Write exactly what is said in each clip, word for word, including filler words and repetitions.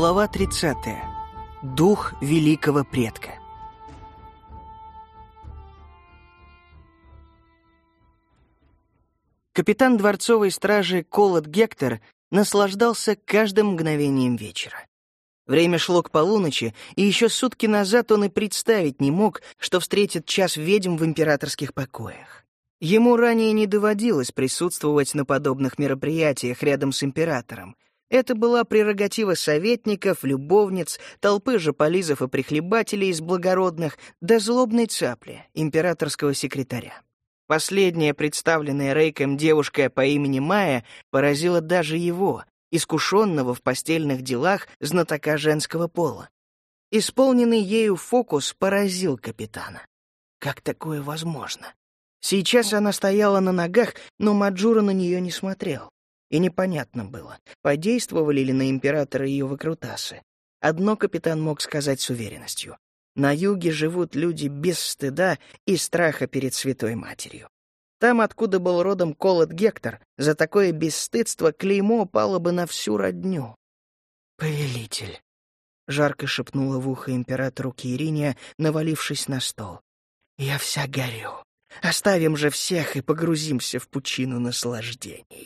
Глава тридцатая. Дух великого предка. Капитан дворцовой стражи Колот Гектор наслаждался каждым мгновением вечера. Время шло к полуночи, и еще сутки назад он и представить не мог, что встретит час ведьм в императорских покоях. Ему ранее не доводилось присутствовать на подобных мероприятиях рядом с императором. Это была прерогатива советников, любовниц, толпы жополизов и прихлебателей из благородных, до злобной цапли, императорского секретаря. Последняя представленная Рейком девушка по имени Майя поразила даже его, искушенного в постельных делах знатока женского пола. Исполненный ею фокус поразил капитана. Как такое возможно? Сейчас она стояла на ногах, но Маджура на нее не смотрел. И непонятно было, подействовали ли на императора ее выкрутасы. Одно капитан мог сказать с уверенностью. На юге живут люди без стыда и страха перед Святой Матерью. Там, откуда был родом Колот Гектор, за такое бесстыдство клеймо пало бы на всю родню. «Повелитель», — жарко шепнула в ухо императору Кириния, навалившись на стол, — «я вся горю. Оставим же всех и погрузимся в пучину наслаждений».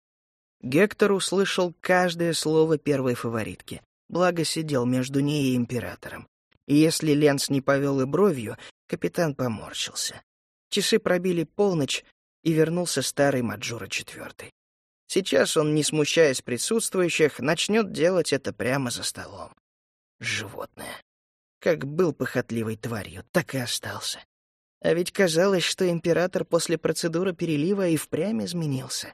Гектор услышал каждое слово первой фаворитки, благо сидел между ней и императором. И если Ленс не повел и бровью, капитан поморщился. Часы пробили полночь, и вернулся старый Маджура четвертый. Сейчас он, не смущаясь присутствующих, начнет делать это прямо за столом. Животное. Как был похотливой тварью, так и остался. А ведь казалось, что император после процедуры перелива и впрямь изменился.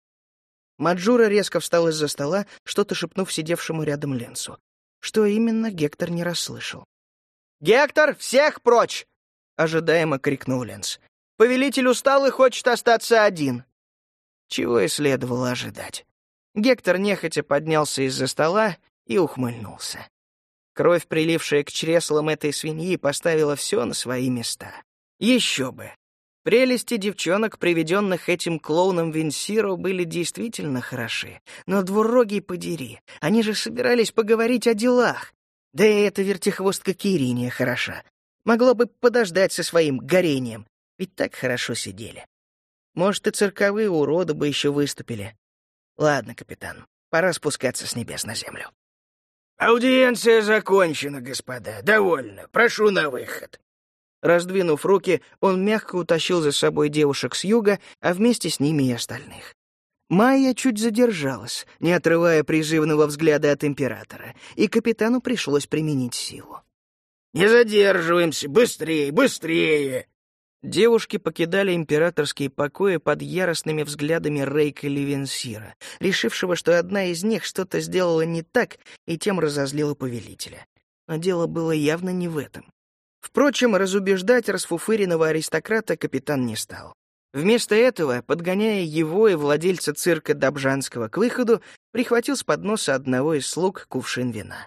Маджура резко встал из-за стола, что-то шепнув сидевшему рядом Ленсу. Что именно, Гектор не расслышал. «Гектор, всех прочь!» — ожидаемо крикнул Ленс. «Повелитель устал и хочет остаться один». Чего и следовало ожидать. Гектор нехотя поднялся из-за стола и ухмыльнулся. Кровь, прилившая к чреслам этой свиньи, поставила все на свои места. Еще бы! Прелести девчонок, приведенных этим клоуном Винсиро, были действительно хороши. Но двурогий подери, они же собирались поговорить о делах. Да и эта вертихвостка Кириния хороша. Могла бы подождать со своим горением, ведь так хорошо сидели. Может, и цирковые уроды бы еще выступили. Ладно, капитан, пора спускаться с небес на землю. «Аудиенция закончена, господа. Довольно. Прошу на выход». Раздвинув руки, он мягко утащил за собой девушек с юга, а вместе с ними и остальных. Майя чуть задержалась, не отрывая призывного взгляда от императора, и капитану пришлось применить силу. «Не задерживаемся! Быстрее, быстрее!» Девушки покидали императорские покои под яростными взглядами Рейка Ливенсира, решившего, что одна из них что-то сделала не так и тем разозлила повелителя. Но дело было явно не в этом. Впрочем, разубеждать расфуфыренного аристократа капитан не стал. Вместо этого, подгоняя его и владельца цирка Добжанского к выходу, прихватил с подноса одного из слуг кувшин вина.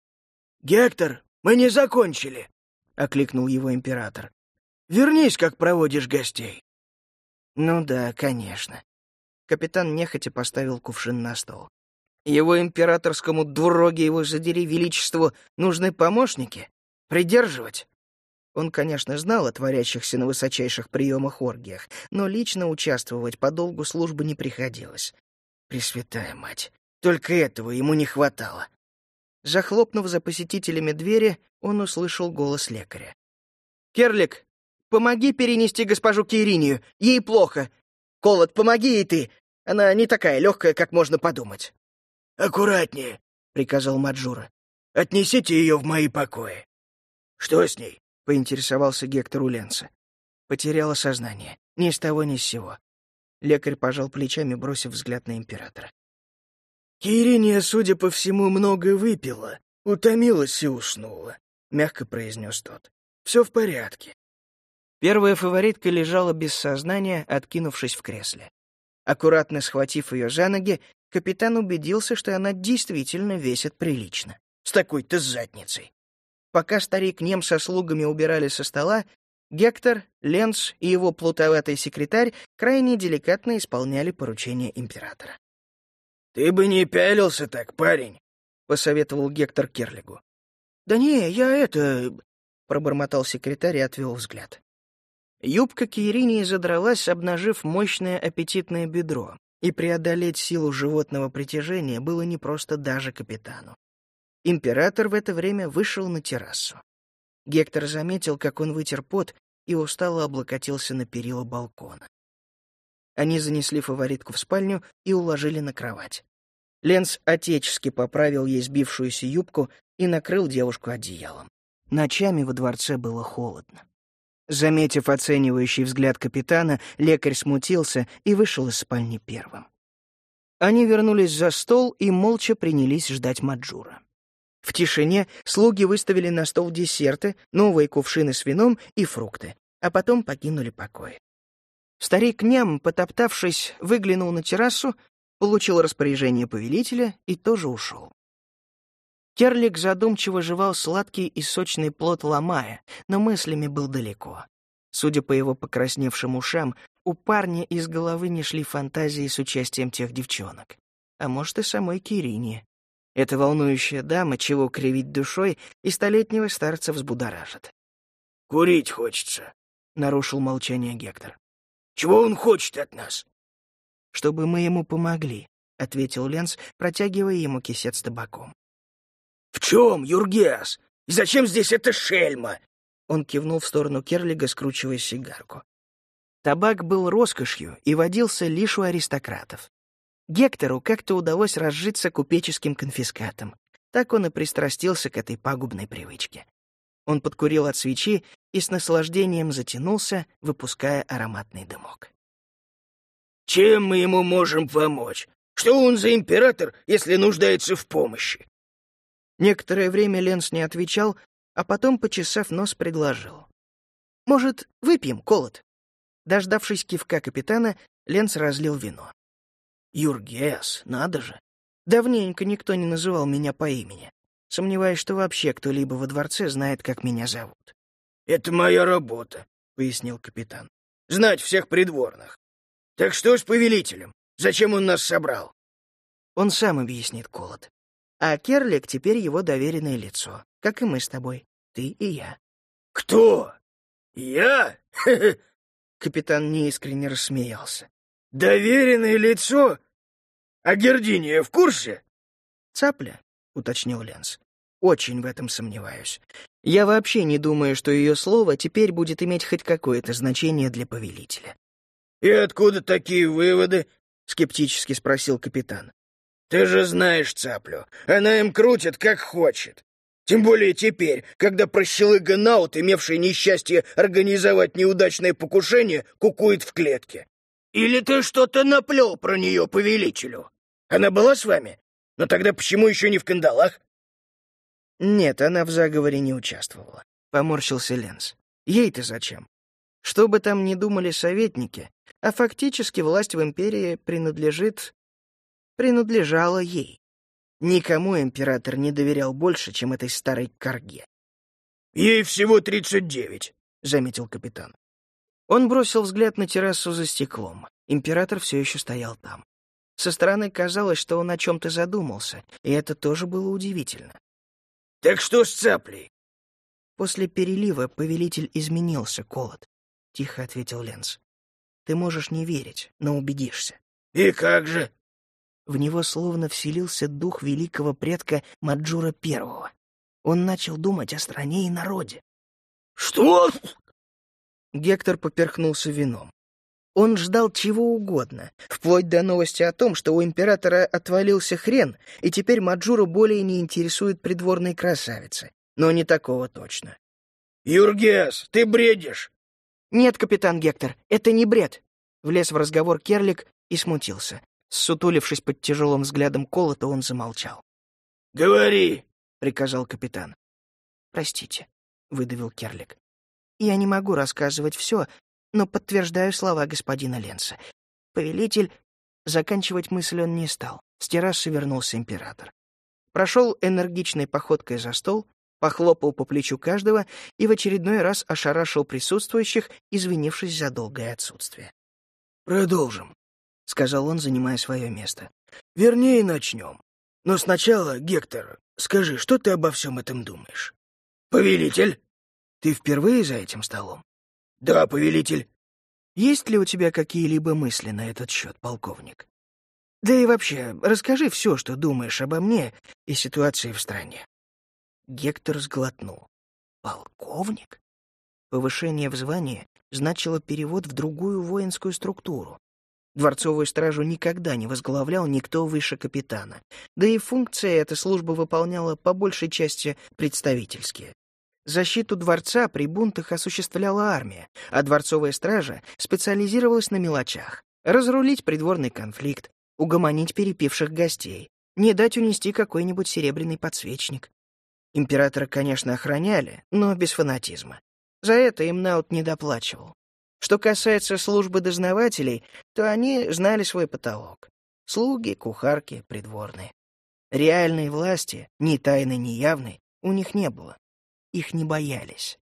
«Гектор, мы не закончили!» — окликнул его император. «Вернись, как проводишь гостей». «Ну да, конечно». Капитан нехотя поставил кувшин на стол. «Его императорскому двуроге его задери величеству нужны помощники? Придерживать?» Он, конечно, знал о творящихся на высочайших приемах оргиях, но лично участвовать по долгу службы не приходилось. Пресвятая мать, только этого ему не хватало. Захлопнув за посетителями двери, он услышал голос лекаря. «Керлик, помоги перенести госпожу Киринию, ей плохо. Колот, помоги и ты, она не такая легкая, как можно подумать». «Аккуратнее», — приказал Маджура. «Отнесите ее в мои покои». «Что с ней?» — поинтересовался Гектор у Ленса. Потеряла сознание, ни с того ни с сего. Лекарь пожал плечами, бросив взгляд на императора. «Кириния, судя по всему, много выпила, утомилась и уснула», — мягко произнес тот. «Все в порядке». Первая фаворитка лежала без сознания, откинувшись в кресле. Аккуратно схватив ее за ноги, капитан убедился, что она действительно весит прилично. С такой-то задницей. Пока старик-нем со слугами убирали со стола, Гектор, Ленс и его плутоватый секретарь крайне деликатно исполняли поручения императора. «Ты бы не пялился так, парень!» — посоветовал Гектор Керлигу. «Да не, я это...» — пробормотал секретарь и отвел взгляд. Юбка Киеринии задралась, обнажив мощное аппетитное бедро, и преодолеть силу животного притяжения было непросто даже капитану. Император в это время вышел на террасу. Гектор заметил, как он вытер пот и устало облокотился на перила балкона. Они занесли фаворитку в спальню и уложили на кровать. Ленс отечески поправил ей сбившуюся юбку и накрыл девушку одеялом. Ночами во дворце было холодно. Заметив оценивающий взгляд капитана, лекарь смутился и вышел из спальни первым. Они вернулись за стол и молча принялись ждать Маджура. В тишине слуги выставили на стол десерты, новые кувшины с вином и фрукты, а потом покинули покой. Старик Ням, потоптавшись, выглянул на террасу, получил распоряжение повелителя и тоже ушел. Керлик задумчиво жевал сладкий и сочный плод ламая, но мыслями был далеко. Судя по его покрасневшим ушам, у парня из головы не шли фантазии с участием тех девчонок. А может, и самой Киеринии. Эта волнующая дама, чего кривить душой, и столетнего старца взбудоражит. «Курить хочется», — нарушил молчание Гектор. «Чего он хочет от нас?» «Чтобы мы ему помогли», — ответил Ленс, протягивая ему кисет с табаком. «В чем, Юргиас? И зачем здесь эта шельма?» Он кивнул в сторону Керлига, скручивая сигарку. Табак был роскошью и водился лишь у аристократов. Гектору как-то удалось разжиться купеческим конфискатом. Так он и пристрастился к этой пагубной привычке. Он подкурил от свечи и с наслаждением затянулся, выпуская ароматный дымок. «Чем мы ему можем помочь? Что он за император, если нуждается в помощи?» Некоторое время Ленс не отвечал, а потом, почесав нос, предложил. «Может, выпьем, Колот?» Дождавшись кивка капитана, Ленс разлил вино. «Юргиас, надо же! Давненько никто не называл меня по имени. Сомневаюсь, что вообще кто-либо во дворце знает, как меня зовут». «Это моя работа», — пояснил капитан. «Знать всех придворных. Так что с повелителем? Зачем он нас собрал?» «Он сам объяснит, Колот. А Керлик теперь его доверенное лицо, как и мы с тобой, ты и я». «Кто? Я?» Капитан неискренне рассмеялся. «Доверенное лицо? А Гердиния в курсе?» «Цапля», — уточнил Ленс. «Очень в этом сомневаюсь. Я вообще не думаю, что ее слово теперь будет иметь хоть какое-то значение для повелителя». «И откуда такие выводы?» — скептически спросил капитан. «Ты же знаешь Цаплю. Она им крутит, как хочет. Тем более теперь, когда прощелыга Наут, имевший несчастье организовать неудачное покушение, кукует в клетке. Или ты что-то наплел про нее повелителю? Она была с вами? Но тогда почему еще не в кандалах?» «Нет, она в заговоре не участвовала», — поморщился Ленс. «Ей-то зачем? Что бы там ни думали советники, а фактически власть в империи принадлежит... принадлежала ей. Никому император не доверял больше, чем этой старой карге». «Ей всего тридцать девять», — заметил капитан. Он бросил взгляд на террасу за стеклом. Император все еще стоял там. Со стороны казалось, что он о чем-то задумался, и это тоже было удивительно. «Так что с Цаплей?» «После перелива повелитель изменился, Колот», — тихо ответил Ленс. «Ты можешь не верить, но убедишься». «И как же?» В него словно вселился дух великого предка Маджура Первого. Он начал думать о стране и народе. «Что?» Гектор поперхнулся вином. Он ждал чего угодно, вплоть до новости о том, что у императора отвалился хрен, и теперь Маджуру более не интересует придворные красавицы. Но не такого точно. «Юргиас, ты бредишь!» «Нет, капитан Гектор, это не бред!» Влез в разговор Керлик и смутился. Ссутулившись под тяжелым взглядом Колота, он замолчал. «Говори!» — приказал капитан. «Простите», — выдавил Керлик. «Я не могу рассказывать все, но подтверждаю слова господина Ленса. Повелитель...» Заканчивать мысль он не стал. С террасы вернулся император. Прошел энергичной походкой за стол, похлопал по плечу каждого и в очередной раз ошарашил присутствующих, извинившись за долгое отсутствие. «Продолжим», — сказал он, занимая свое место. «Вернее, начнем. Но сначала, Гектор, Скажи, что ты обо всем этом думаешь? Повелитель? Ты впервые за этим столом? Да, повелитель. Есть ли у тебя какие-либо мысли на этот счет, полковник? Да и вообще, расскажи все, что думаешь обо мне и ситуации в стране. Гектор сглотнул. Полковник? Повышение в звании значило перевод в другую воинскую структуру. Дворцовую стражу никогда не возглавлял никто выше капитана, да и функции эта служба выполняла по большей части представительские. Защиту дворца при бунтах осуществляла армия, а дворцовая стража специализировалась на мелочах: разрулить придворный конфликт, угомонить перепивших гостей, не дать унести какой-нибудь серебряный подсвечник. Императора, конечно, охраняли, но без фанатизма. За это им Наут не доплачивал. Что касается службы дознавателей, то они знали свой потолок. Слуги, кухарки, придворные. Реальной власти, ни тайной, ни явной, у них не было. Их не боялись.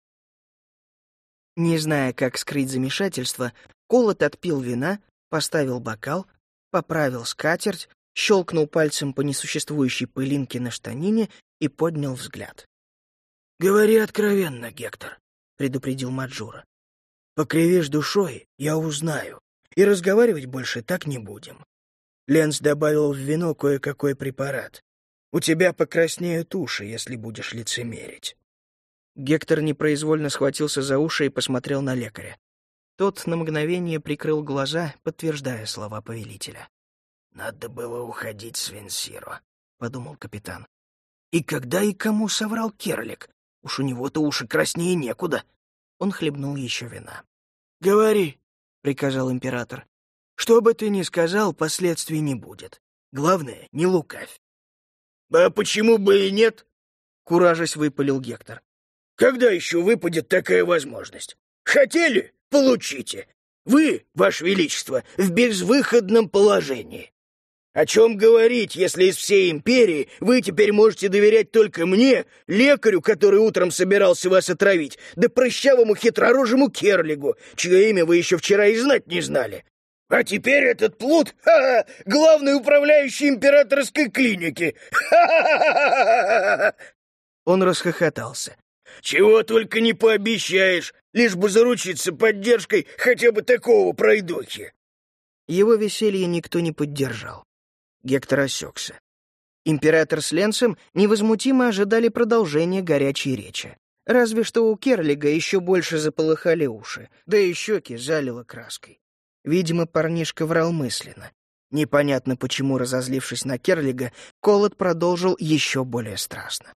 Не зная, как скрыть замешательство, Колот отпил вина, поставил бокал, поправил скатерть, щелкнул пальцем по несуществующей пылинке на штанине и поднял взгляд. «Говори откровенно, Гектор», — предупредил Маджура. «Покривишь душой, я узнаю, и разговаривать больше так не будем. Ленс добавил в вино кое-какой препарат. У тебя покраснеют уши, если будешь лицемерить». Гектор непроизвольно схватился за уши и посмотрел на лекаря. Тот на мгновение прикрыл глаза, подтверждая слова повелителя. «Надо было уходить с Венсиро», — подумал капитан. «И когда и кому соврал Керлик? Уж у него-то уши краснее некуда». Он хлебнул еще вина. «Говори», — приказал император. «Что бы ты ни сказал, последствий не будет. Главное, не лукавь». «А почему бы и нет?» — куражась выпалил Гектор. «Когда еще выпадет такая возможность? Хотели? Получите. Вы, Ваше Величество, в безвыходном положении. О чем говорить, если из всей империи вы теперь можете доверять только мне, лекарю, который утром собирался вас отравить, да прыщавому хитророжему Керлигу, чье имя вы еще вчера и знать не знали. А теперь этот плут, ха-ха, главный управляющий императорской клиники. Ха-ха-ха-ха-ха!» Он расхохотался. «Чего только не пообещаешь, лишь бы заручиться поддержкой хотя бы такого пройдохи». Его веселье никто не поддержал. Гектор осекся. Император с Ленсом невозмутимо ожидали продолжения горячей речи. Разве что у Керлига еще больше заполыхали уши, да и щеки залило краской. Видимо, парнишка врал мысленно. Непонятно почему, разозлившись на Керлига, Колот продолжил еще более страстно.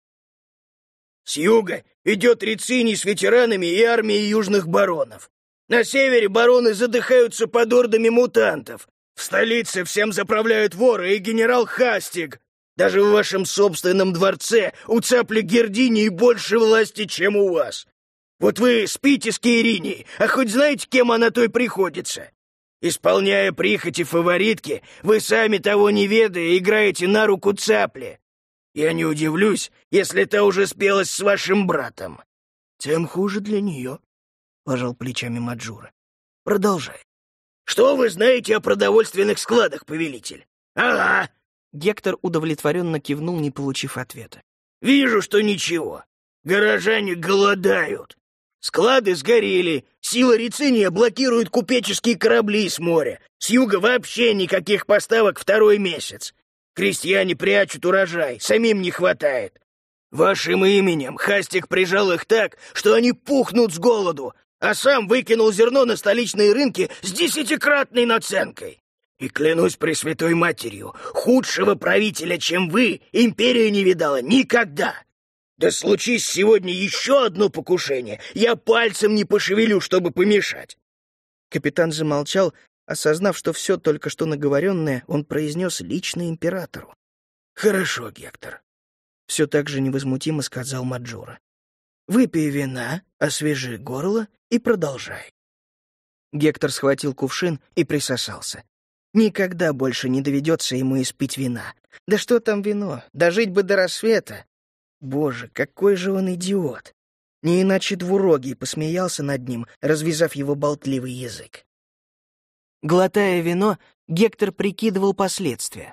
«С юга идет Рициний с ветеранами и армией южных баронов. На севере бароны задыхаются под ордами мутантов. В столице всем заправляют воры и генерал Хастиг. Даже в вашем собственном дворце у цапли Гердинии больше власти, чем у вас. Вот вы спите с Киериней, а хоть знаете, кем она той приходится? Исполняя прихоти фаворитки, вы сами того не ведая играете на руку цапли. Я не удивлюсь, если та уже спелась с вашим братом». «Тем хуже для нее», — пожал плечами Маджура. «Продолжай». «Что вы знаете о продовольственных складах, повелитель?» «Ага». Гектор удовлетворенно кивнул, не получив ответа. «Вижу, что ничего. Горожане голодают. Склады сгорели, сила Рициния блокирует купеческие корабли с моря. С юга вообще никаких поставок второй месяц. Крестьяне прячут урожай, самим не хватает. Вашим именем Хастик прижал их так, что они пухнут с голоду, а сам выкинул зерно на столичные рынки с десятикратной наценкой. И клянусь Пресвятой Матерью, худшего правителя, чем вы, империя не видала никогда. Да случись сегодня еще одно покушение, я пальцем не пошевелю, чтобы помешать». Капитан замолчал, осознав, что все только что наговоренное он произнес лично императору. «Хорошо, Гектор», — все так же невозмутимо сказал Маджура. «Выпей вина, освежи горло и продолжай». Гектор схватил кувшин и присосался. Никогда больше не доведется ему испить вина. Да что там вино, дожить бы до рассвета. Боже, какой же он идиот! Не иначе двурогий посмеялся над ним, развязав его болтливый язык. Глотая вино, Гектор прикидывал последствия.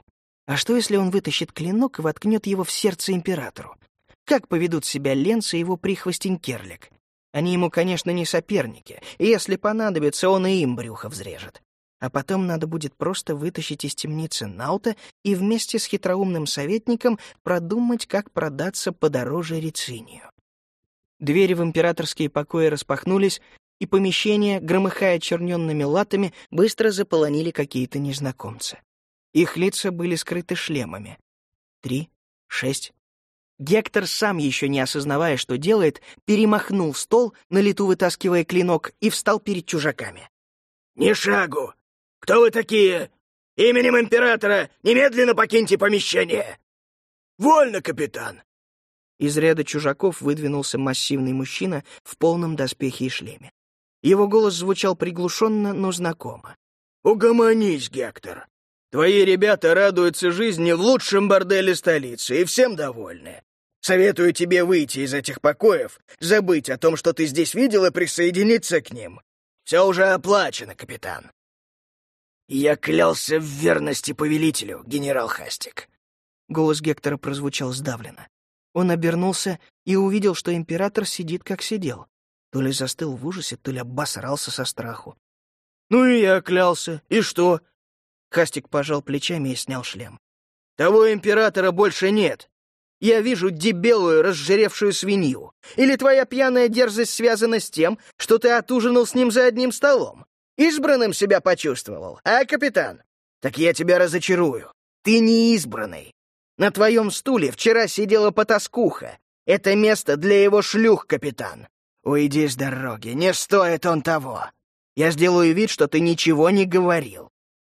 А что, если он вытащит клинок и воткнет его в сердце императору? Как поведут себя Ленц и его прихвостень Керлик? Они ему, конечно, не соперники, и если понадобится, он и им брюхо взрежет. А потом надо будет просто вытащить из темницы Наута и вместе с хитроумным советником продумать, как продаться подороже Рицинию. Двери в императорские покои распахнулись, и помещение, громыхая черненными латами, быстро заполонили какие-то незнакомцы. Их лица были скрыты шлемами. Три, шесть. Гектор, сам еще не осознавая, что делает, перемахнул стол, на лету вытаскивая клинок, и встал перед чужаками. «Ни шагу! Кто вы такие? Именем императора немедленно покиньте помещение!» «Вольно, капитан!» Из ряда чужаков выдвинулся массивный мужчина в полном доспехе и шлеме. Его голос звучал приглушенно, но знакомо. «Угомонись, Гектор. Твои ребята радуются жизни в лучшем борделе столицы и всем довольны. Советую тебе выйти из этих покоев, забыть о том, что ты здесь видел, и присоединиться к ним. Все уже оплачено, капитан». «Я клялся в верности повелителю, генерал Хастик». Голос Гектора прозвучал сдавленно. Он обернулся и увидел, что император сидит, как сидел. То ли застыл в ужасе, то ли обосрался со страху. «Ну и я клялся. И что?» Хастик пожал плечами и снял шлем. «Того императора больше нет. Я вижу дебелую, разжиревшую свинью. Или твоя пьяная дерзость связана с тем, что ты отужинал с ним за одним столом? Избранным себя почувствовал, а, капитан? Так я тебя разочарую. Ты не избранный. На твоем стуле вчера сидела потаскуха. Это место для его шлюх, капитан. Уйди с дороги, не стоит он того. Я сделаю вид, что ты ничего не говорил».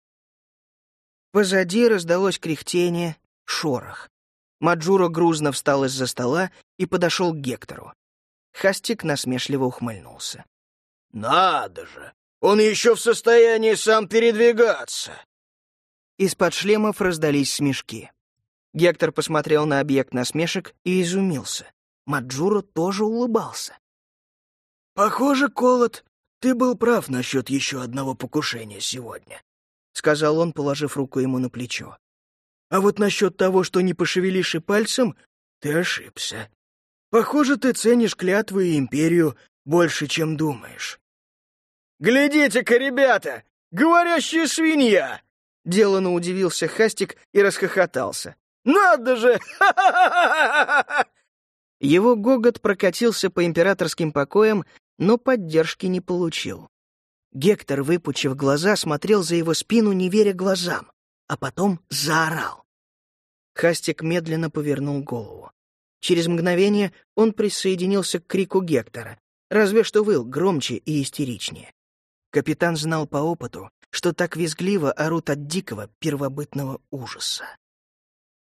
Позади раздалось кряхтение, шорох. Маджуро грузно встал из-за стола и подошел к Гектору. Хастик насмешливо ухмыльнулся. «Надо же! Он еще в состоянии сам передвигаться!» Из-под шлемов раздались смешки. Гектор посмотрел на объект насмешек и изумился. Маджуро тоже улыбался. «Похоже, Колот, ты был прав насчет еще одного покушения сегодня», — сказал он, положив руку ему на плечо. «А вот насчет того, что не пошевелишь и пальцем, ты ошибся. Похоже, ты ценишь клятвы и империю больше, чем думаешь». «Глядите-ка, ребята! Говорящая свинья!» Делано удивился Хастик и расхохотался. «Надо же! Его гогот прокатился по императорским покоям, но поддержки не получил. Гектор, выпучив глаза, смотрел за его спину, не веря глазам, а потом заорал. Хастик медленно повернул голову. Через мгновение он присоединился к крику Гектора, разве что выл громче и истеричнее. Капитан знал по опыту, что так визгливо орут от дикого первобытного ужаса.